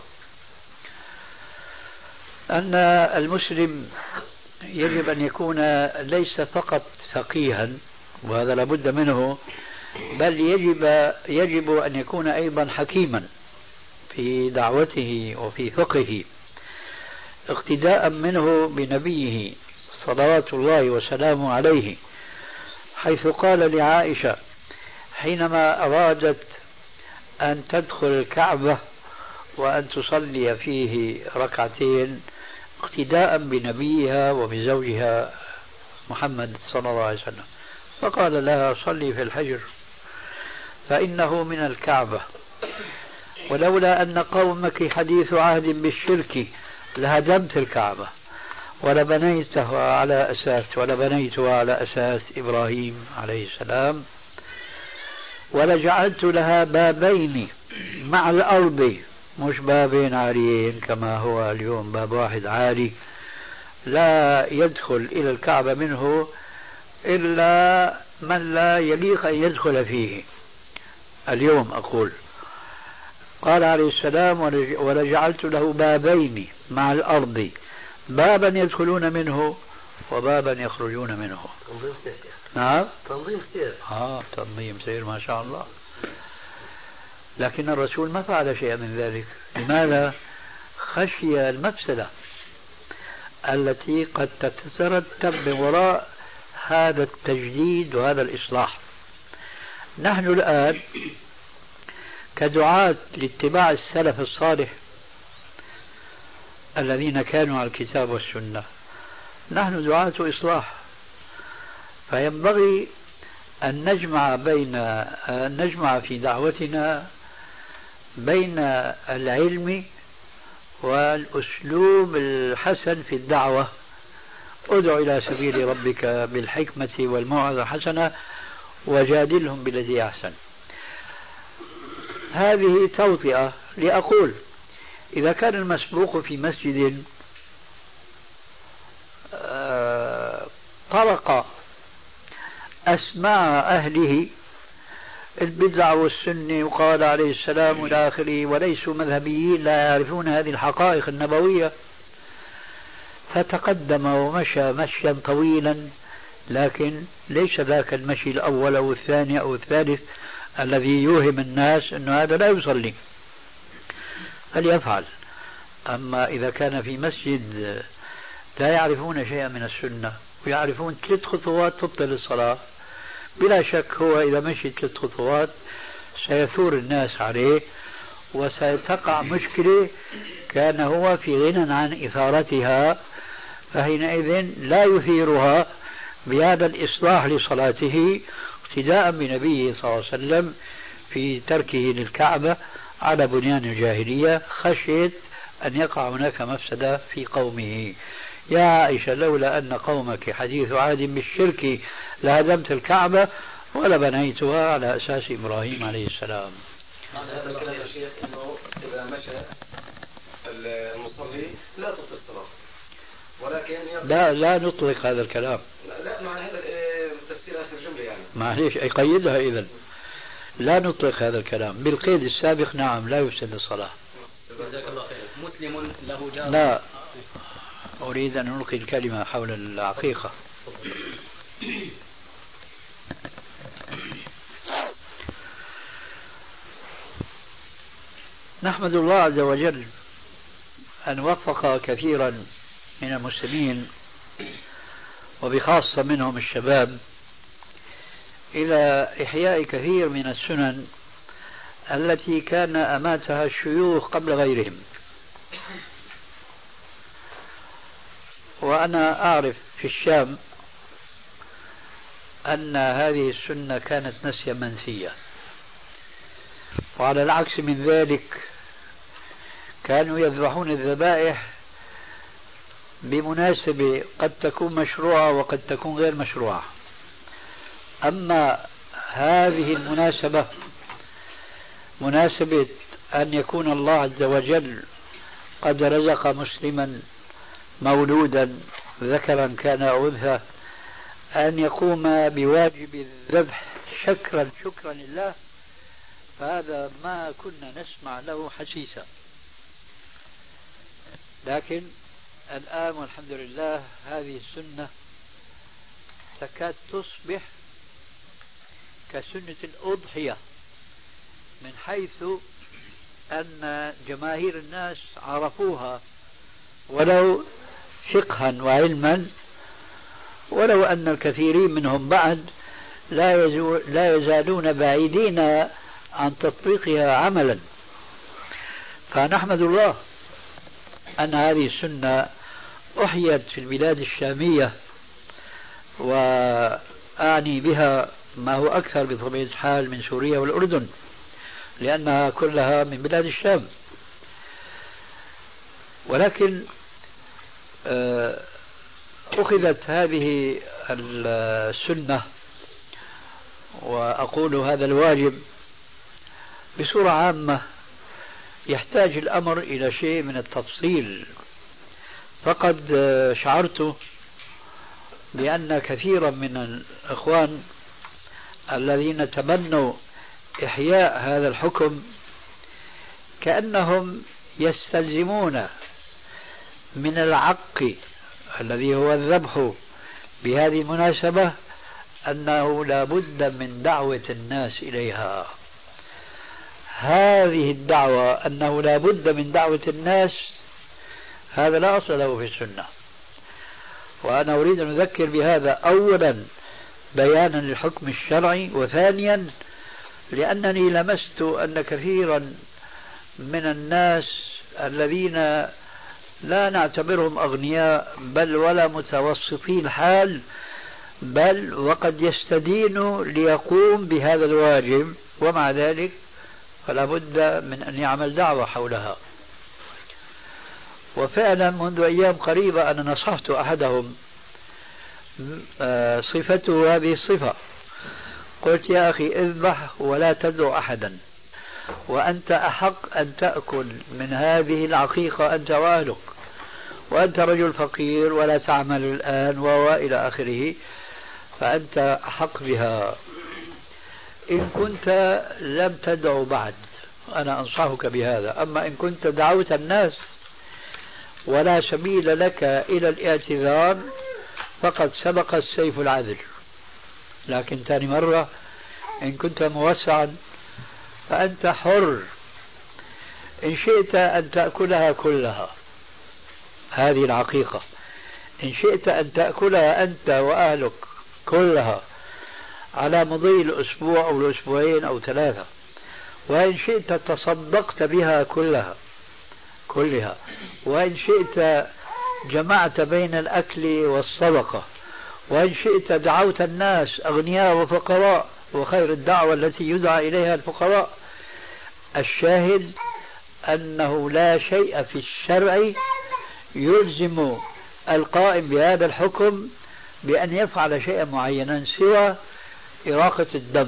أن المسلم يجب أن يكون ليس فقط فقيها، وهذا لابد منه، بل يجب أن يكون أيضا حكيما في دعوته وفي فقهه، اقتداء منه بنبيه صلوات الله وسلامه عليه، حيث قال لعائشة حينما أرادت أن تدخل الكعبة وأن تصلي فيه ركعتين اقتداء بنبيها وبزوجها محمد صلى الله عليه وسلم، فقال لها صلي في الحجر فإنه من الكعبة، ولولا أن قومك حديث عهد بالشرك لهدمت الكعبة ولبنيتها على أساس إبراهيم عليه السلام، ولجعلت لها بابين مع الأرض، مش بابين عاليين كما هو اليوم، باب واحد عالي لا يدخل إلى الكعبة منه إلا من لا يليق أن يدخل فيه اليوم. أقول قال عليه السلام ولجعلت له بابين مع الأرض، بابا يدخلون منه وبابا يخرجون منه. تنظيم سير. نعم تنظيم سير. تنظيم سير ما شاء الله. لكن الرسول ما فعل شيئا من ذلك. لماذا؟ خشي المفسدة التي قد تترتب من وراء هذا التجديد وهذا الإصلاح. نحن الآن كدعاة لاتباع السلف الصالح الذين كانوا على الكتاب والسنة، نحن دعاة إصلاح، فينبغي أن نجمع في دعوتنا بين العلم والأسلوب الحسن في الدعوة. ادع إلى سبيل ربك بالحكمة والموعظة الحسنة وجادلهم بالذي أحسن. هذه توطئة لأقول إذا كان المسبوق في مسجد طرق أسماع أهله البدع والسنة وقال عليه السلام إلى آخره، وليسوا مذهبيين لا يعرفون هذه الحقائق النبوية، فتقدم ومشى مشيا طويلا، لكن ليس ذاك المشي الأول أو الثاني أو الثالث الذي يوهم الناس أن هذا لا يصلي، فليفعل. أما إذا كان في مسجد لا يعرفون شيئا من السنة ويعرفون 3 خطوات تبطل الصلاة، بلا شك هو إذا مشي 3 خطوات سيثور الناس عليه وستقع مشكلة كان هو في غنى عن إثارتها، فحينئذ لا يثيرها بهذا الإصلاح لصلاته اقتداء بنبيه صلى الله عليه وسلم في تركه للكعبة على بنيان الجاهلية، خشية أن يقع هناك مفسدة في قومه. يا عائشة لولا أن قومك حديث عهد بالشرك لهدمت الكعبة ولبنيتها على أساس إبراهيم عليه السلام. هذا الكلام يا شيخ إنه إذا مشى المصلي لا تطلق الصلاة، ولكن لا نطلق هذا الكلام. لا معنى هذا تفسير آخر جملة يعني. معليش أقيدها إذن. لا نطلق هذا الكلام بالقيد السابق. نعم لا يفسد الصلاة. جزاك الله خير. مسلم له جار. لا أريد أن ألقي الكلمة حول العقيقة. نحمد الله عز وجل أن وفق كثيرا من المسلمين وبخاصة منهم الشباب إلى إحياء كثير من السنن التي كان أماتها الشيوخ قبل غيرهم. وأنا أعرف في الشام أن هذه السنة كانت نسيا منسية، وعلى العكس من ذلك كانوا يذبحون الذبائح بمناسبة قد تكون مشروعة وقد تكون غير مشروعة. أما هذه المناسبة مناسبة أن يكون الله عز وجل قد رزق مسلما مولودا ذكرا كان أو أنثى أن يقوم بواجب الذبح شكرا لله، فهذا ما كنا نسمع له حسيسا. لكن الآن والحمد لله هذه السنة تكاد تصبح كسنة الأضحية، من حيث أن جماهير الناس عرفوها ولو فقها وعلما، ولو أن الكثيرين منهم بعد لا يزالون بعيدين عن تطبيقها عملا. فنحمد الله أن هذه السنة أحيت في البلاد الشامية، وأعني بها ما هو أكثر بطبيعة الحال من سوريا والأردن، لأنها كلها من بلاد الشام. ولكن أخذت هذه السنة، وأقول هذا الواجب بصورة عامة، يحتاج الأمر إلى شيء من التفصيل. فقد شعرت بأن كثيرا من الإخوان الذين تمنوا إحياء هذا الحكم كأنهم يستلزمون من العق الذي هو الذبح بهذه المناسبة أنه لا بد من دعوة الناس إليها. هذه الدعوة أنه لا بد من دعوة الناس، هذا لا أصل له في السنة. وأنا أريد أن أذكر بهذا أولا بيانا للحكم الشرعي، وثانيا لأنني لمست أن كثيرا من الناس الذين لا نعتبرهم أغنياء بل ولا متوسطي الحال، بل وقد يستدين ليقوم بهذا الواجب، ومع ذلك فلا بد من أن يعمل دعوة حولها. وفعلا منذ أيام قريبة أنا نصحت أحدهم صفته هذه الصفة، قلت يا أخي اذبح ولا تدعو أحدا، وأنت أحق أن تأكل من هذه العقيقة أنت وأهلك، وأنت رجل فقير ولا تعمل الآن وإلى آخره، فأنت أحق بها. إن كنت لم تدعو بعد أنا أنصحك بهذا، أما إن كنت دعوت الناس ولا سبيل لك إلى الاعتذار فقد سبق السيف العذل. لكن ثاني مرة إن كنت موسعا فأنت حر، إن شئت أن تأكلها كلها هذه العقيقة، إن شئت أن تأكلها أنت وأهلك كلها على مضي الأسبوع أو الأسبوعين أو 3، وإن شئت تصدقت بها كلها، وإن شئت جمعت بين الأكل والصدقة، وإن شئت دعوت الناس أغنياء وفقراء، وخير الدعوة التي يدعى إليها الفقراء. الشاهد أنه لا شيء في الشرع يلزم القائم بهذا الحكم بأن يفعل شيئا معينا سوى إراقة الدم.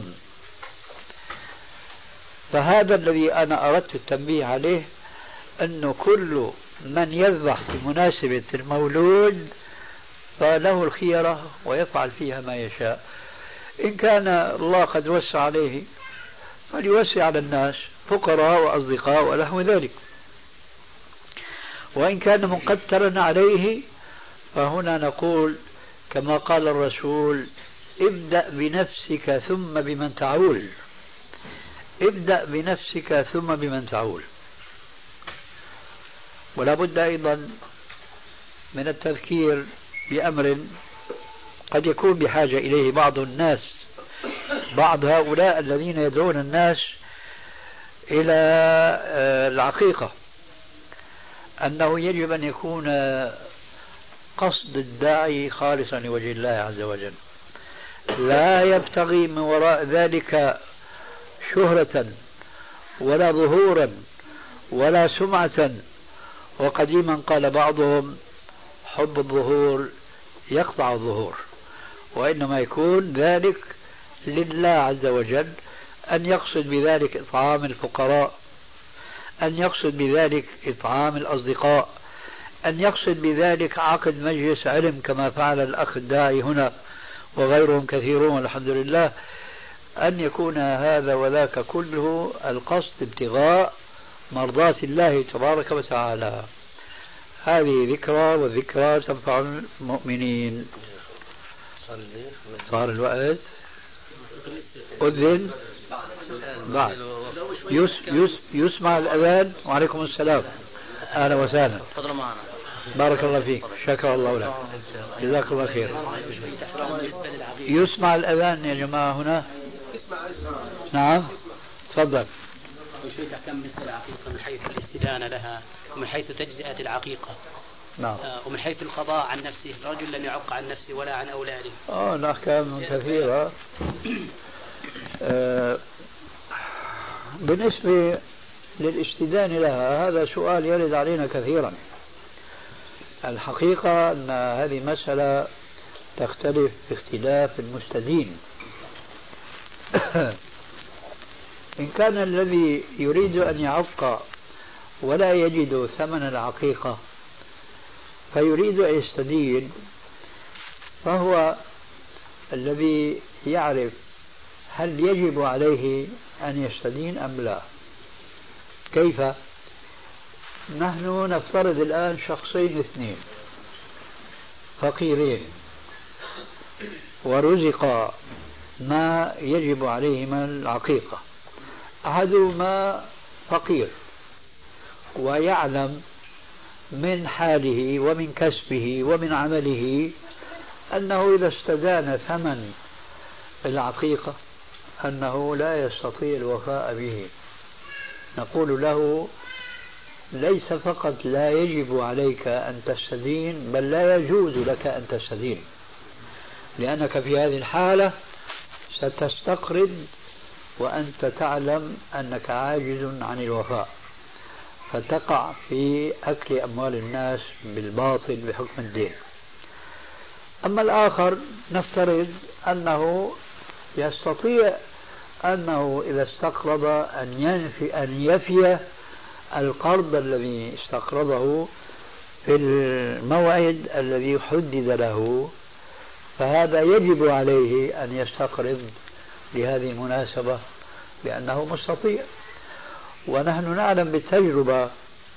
فهذا الذي أنا أردت التنبيه عليه، أنه كل من يذبح بمناسبة المولود فله الخيرة ويفعل فيها ما يشاء. إن كان الله قد وسع عليه فليوسع على الناس فقراء وأصدقاء ونحو ذلك، وإن كان مقترا عليه فهنا نقول كما قال الرسول: ابدأ بنفسك ثم بمن تعول. ابدأ بنفسك ثم بمن تعول. ولا بد أيضا من التذكير بأمر قد يكون بحاجة إليه بعض الناس، بعض هؤلاء الذين يدعون الناس إلى العقيقة، أنه يجب أن يكون قصد الداعي خالصا لوجه الله عز وجل، لا يبتغي من وراء ذلك شهرة ولا ظهورا ولا سمعة. وقديما قال بعضهم حب الظهور يقطع الظهور، وإنما يكون ذلك لله عز وجل، أن يقصد بذلك إطعام الفقراء، أن يقصد بذلك إطعام الأصدقاء، أن يقصد بذلك عقد مجلس علم كما فعل الأخ الداعي هنا وغيرهم كثيرون الحمد لله. أن يكون هذا وذاك كله القصد ابتغاء مرضاة الله تبارك وتعالى. هذه ذكرى، والذكرى تنفع المؤمنين. صار الوقت، أذن بعد يسمع الأذان. وعليكم السلام، أهلا وسهلا، بارك الله فيك، شكر الله لك، جزاك الله خير. يسمع الأذان يا جماعة هنا؟ نعم تفضل. شوية أحكام بالنسبة للعقيقة من حيث الاستدانة لها، ومن حيث تجزئة العقيقة، نعم، ومن حيث القضاء عن نفسه، رجل لم يعق عن نفسه ولا عن أولاده. الأحكام كثيرة. بالنسبة للاستدانة لها، هذا سؤال يرد علينا كثيرا. الحقيقة أن هذه مسألة تختلف باختلاف المستدين. إن كان الذي يريد أن يعق ولا يجد ثمن العقيقة فيريد أن يستدين، فهو الذي يعرف هل يجب عليه أن يستدين أم لا. كيف؟ نحن نفترض الآن شخصين اثنين فقيرين ورزقا ما يجب عليهما العقيقة. أحدهما فقير ويعلم من حاله ومن كسبه ومن عمله أنه إذا استدان ثمن العقيقة أنه لا يستطيع الوفاء به. نقول له ليس فقط لا يجب عليك أن تستدين، بل لا يجوز لك أن تستدين، لأنك في هذه الحالة ستستقرض وأنت تعلم أنك عاجز عن الوفاء، فتقع في أكل أموال الناس بالباطل بحكم الدين. أما الآخر نفترض أنه يستطيع أنه إذا استقرض أن يفي القرض الذي استقرضه في الموعد الذي حدد له، فهذا يجب عليه أن يستقرض لهذه المناسبة لأنه مستطيع. ونحن نعلم بالتجربة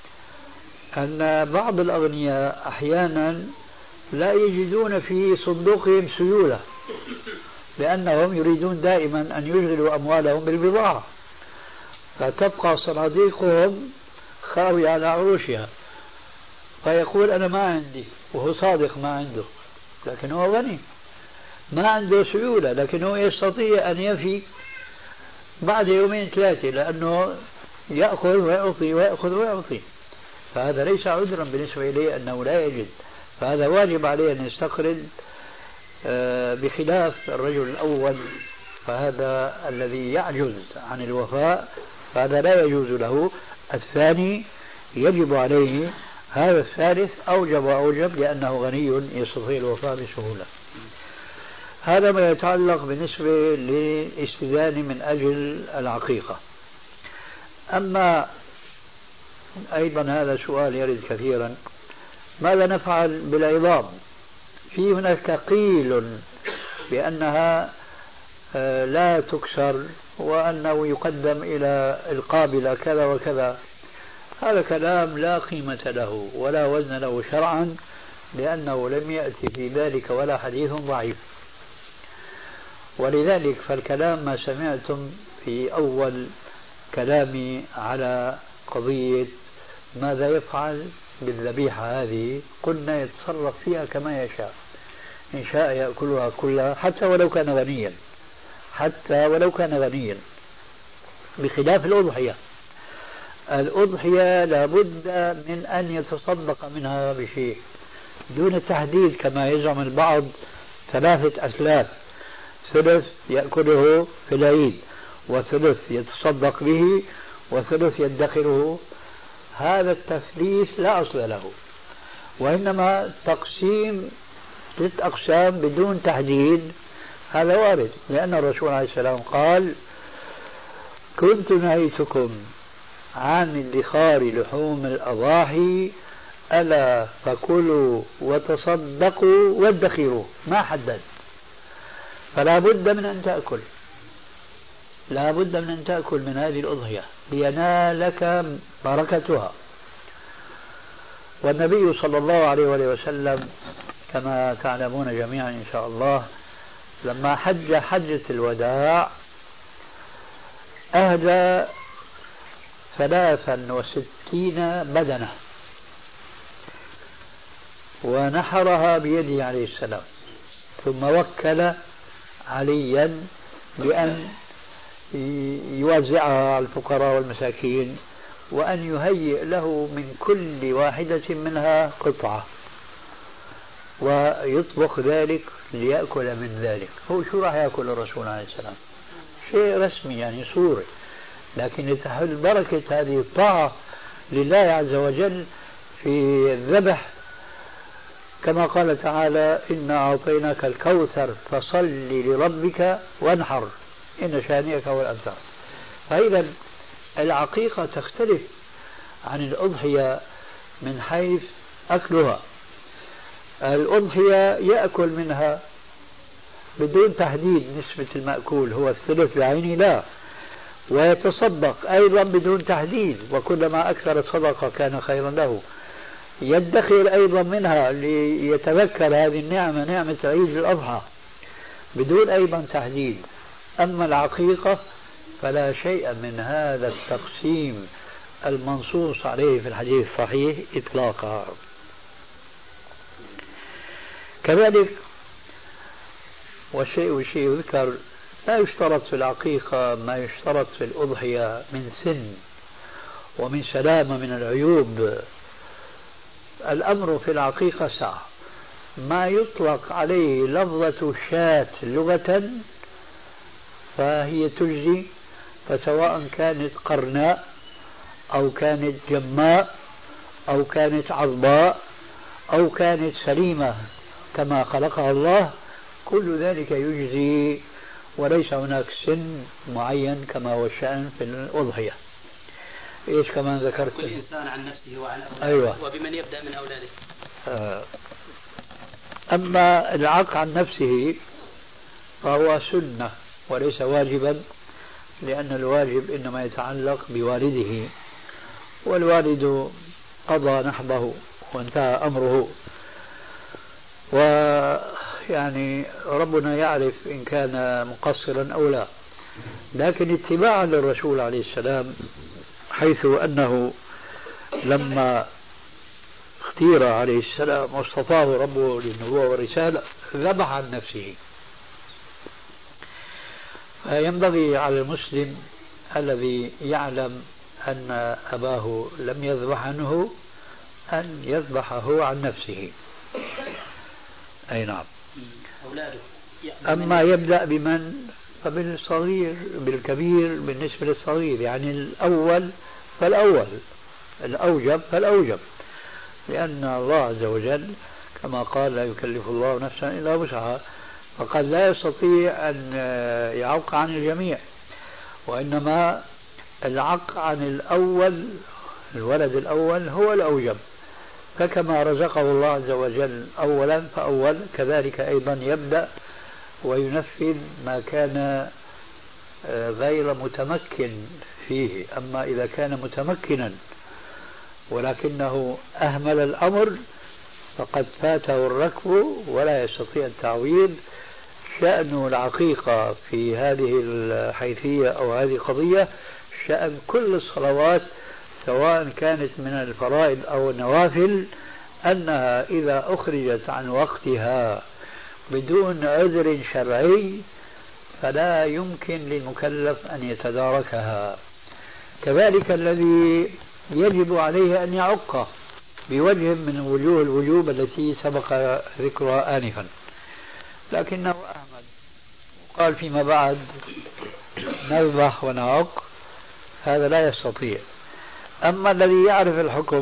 أن بعض الأغنياء أحيانا لا يجدون في صندوقهم سيولة، لأنهم يريدون دائما أن يشغلوا أموالهم بالبضاعة، فتبقى صناديقهم خاوية على عروشها، فيقول أنا ما عندي، وهو صادق ما عنده، لكن هو غني ما عنده سيولة، لكن هو يستطيع أن يفي بعد يومين ثلاثة، لأنه يأخذ ويعطي ويأخذ ويعطي. فهذا ليس عذرا بالنسبة إليه أنه لا يجد، فهذا واجب عليه أن يستقرض، بخلاف الرجل الأول فهذا الذي يعجز عن الوفاء فهذا لا يجوز له. الثاني يجب عليه، هذا الثالث أوجب لأنه غني يستطيع الوفاء بسهولة. هذا ما يتعلق بالنسبة للاستدانة من أجل العقيقة. أما أيضا هذا سؤال يرد كثيرا، ماذا نفعل بالعظام؟ في هناك قيل بأنها لا تكسر وأنه يقدم إلى القابلة كذا وكذا. هذا كلام لا قيمة له ولا وزن له شرعا، لأنه لم يأتي في ذلك ولا حديث ضعيف. ولذلك فالكلام ما سمعتم في أول كلامي على قضية ماذا يفعل بالذبيحة هذه، قلنا يتصرف فيها كما يشاء، إن شاء يأكلها كلها حتى ولو كان غنيا، بخلاف الأضحية. الأضحية لابد من أن يتصدق منها بشيء دون تحديد كما يزعم البعض 3 أثلاث، ثلث يأكله في العيد، وثلث يتصدق به، وثلث يدخره هذا التثليث لا أصل له، وإنما تقسيم 3 أقسام بدون تحديد هذا وارد، لأن الرسول عليه السلام قال: كنت نهيتكم عن ادخار لحوم الأضاحي ألا فكلوا وتصدقوا وادخروا، ما حدد. فلا بد من أن تأكل، لا بد من أن تأكل من هذه الأضحية لينالك بركتها. والنبي صلى الله عليه وسلم كما تعلمون جميعا إن شاء الله لما حج حجة الوداع أهدى 63 بدنة ونحرها بيده عليه السلام، ثم وكل عليا بأن يوزعها على الفقراء والمساكين وأن يهيئ له من كل واحدة منها قطعة ويطبخ ذلك ليأكل من ذلك. هو شو راح يأكل الرسول عليه السلام؟ شيء رسمي يعني صوري، لكن لتحل بركة هذه الطاعة لله عز وجل في الذبح، كما قال تعالى: إنا أعطيناك الكوثر فصل لربك وانحر إن شانئك هو الأبتر. فإذا العقيقة تختلف عن الأضحية من حيث أكلها. الأضحية يأكل منها بدون تحديد نسبة المأكول، هو الثلث بعينه لا، ويتصدق أيضا بدون تحديد، وكلما أكثر الصدقة كان خيرا له. يدخر أيضا منها ليتذكر هذه النعمة، نعمة عيد الأضحى، بدون أيضا تحديد. أما العقيقة فلا شيء من هذا التقسيم المنصوص عليه في الحديث الصحيح إطلاقا. كذلك والشيء يذكر، لا يشترط في العقيقة ما يشترط في الأضحية من سن ومن سلامة من العيوب. الأمر في العقيقة سعة، ما يطلق عليه لفظة شاة لغة فهي تجزي، فسواء كانت قرناء أو كانت جماء أو كانت عضباء أو كانت سليمة كما خلقها الله، كل ذلك يجزي، وليس هناك سن معين كما هو الشأن في الأضحية. إيش كمان ذكرت؟ كل إنسان عن نفسه وعن أولاده. أيوة. وبمن يبدأ من أولاده. أما العق عن نفسه فهو سنة وليس واجبا، لأن الواجب إنما يتعلق بوالده، والوالد قضى نحبه وانتهى أمره، ويعني ربنا يعرف إن كان مقصرا أو لا. لكن اتباعا للرسول عليه السلام، حيث أنه لما اختير عليه السلام واصطفاه ربه للنبوة والرسالة ذبح عن نفسه. فينبغي على المسلم الذي يعلم أن أباه لم يذبح عنه أن يذبحه عن نفسه. أي نعم. أولاده. أما يبدأ بمن؟ فبالصغير بالكبير بالنسبة للصغير، يعني الأول فالأول، الأوجب فالأوجب، لأن الله عز وجل كما قال: لا يكلف الله نفسا إلا وسعها، فقد لا يستطيع أن يعق عن الجميع، وإنما العق عن الأول، الولد الأول هو الأوجب. فكما رزقه الله عز وجل أولا فأول، كذلك أيضا يبدأ وينفذ ما كان غير متمكن فيه. أما إذا كان متمكنا ولكنه أهمل الأمر فقد فاته الركب ولا يستطيع التعويض. شأن العقيقة في هذه الحيثية أو هذه القضية شأن كل الصلوات سواء كانت من الفرائض أو النوافل، أنها إذا أخرجت عن وقتها بدون عذر شرعي فلا يمكن للمكلف أن يتداركها. كذلك الذي يجب عليه أن يعق بوجه من وجوه الوجوب التي سبق ذكرها آنفا، لكنه أحمد قال فيما بعد نذبح ونعق، هذا لا يستطيع. أما الذي يعرف الحكم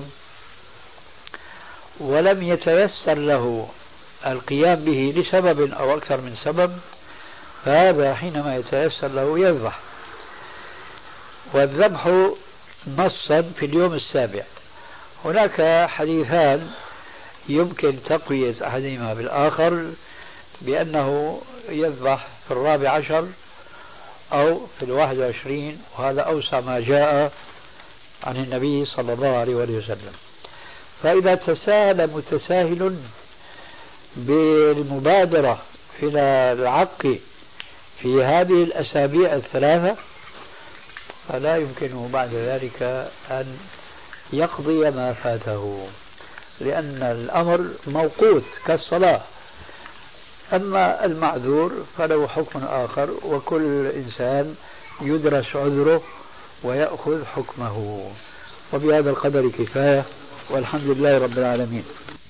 ولم يتيسر له القيام به لسبب أو أكثر من سبب، فهذا حينما يتيسر له يذبح. والذبح نصا في اليوم السابع. هناك حديثان يمكن تقوية أحدهما بالآخر، بأنه يذبح في 14 أو في 21، وهذا أوسع ما جاء عن النبي صلى الله عليه وسلم. فإذا تساهل متساهل بالمبادرة إلى العق في هذه الأسابيع الثلاثة فلا يمكنه بعد ذلك أن يقضي ما فاته، لأن الأمر موقوت كالصلاة. أما المعذور فله حكم آخر، وكل إنسان يدرس عذره ويأخذ حكمه. وبهذا القدر كفاية، والحمد لله رب العالمين.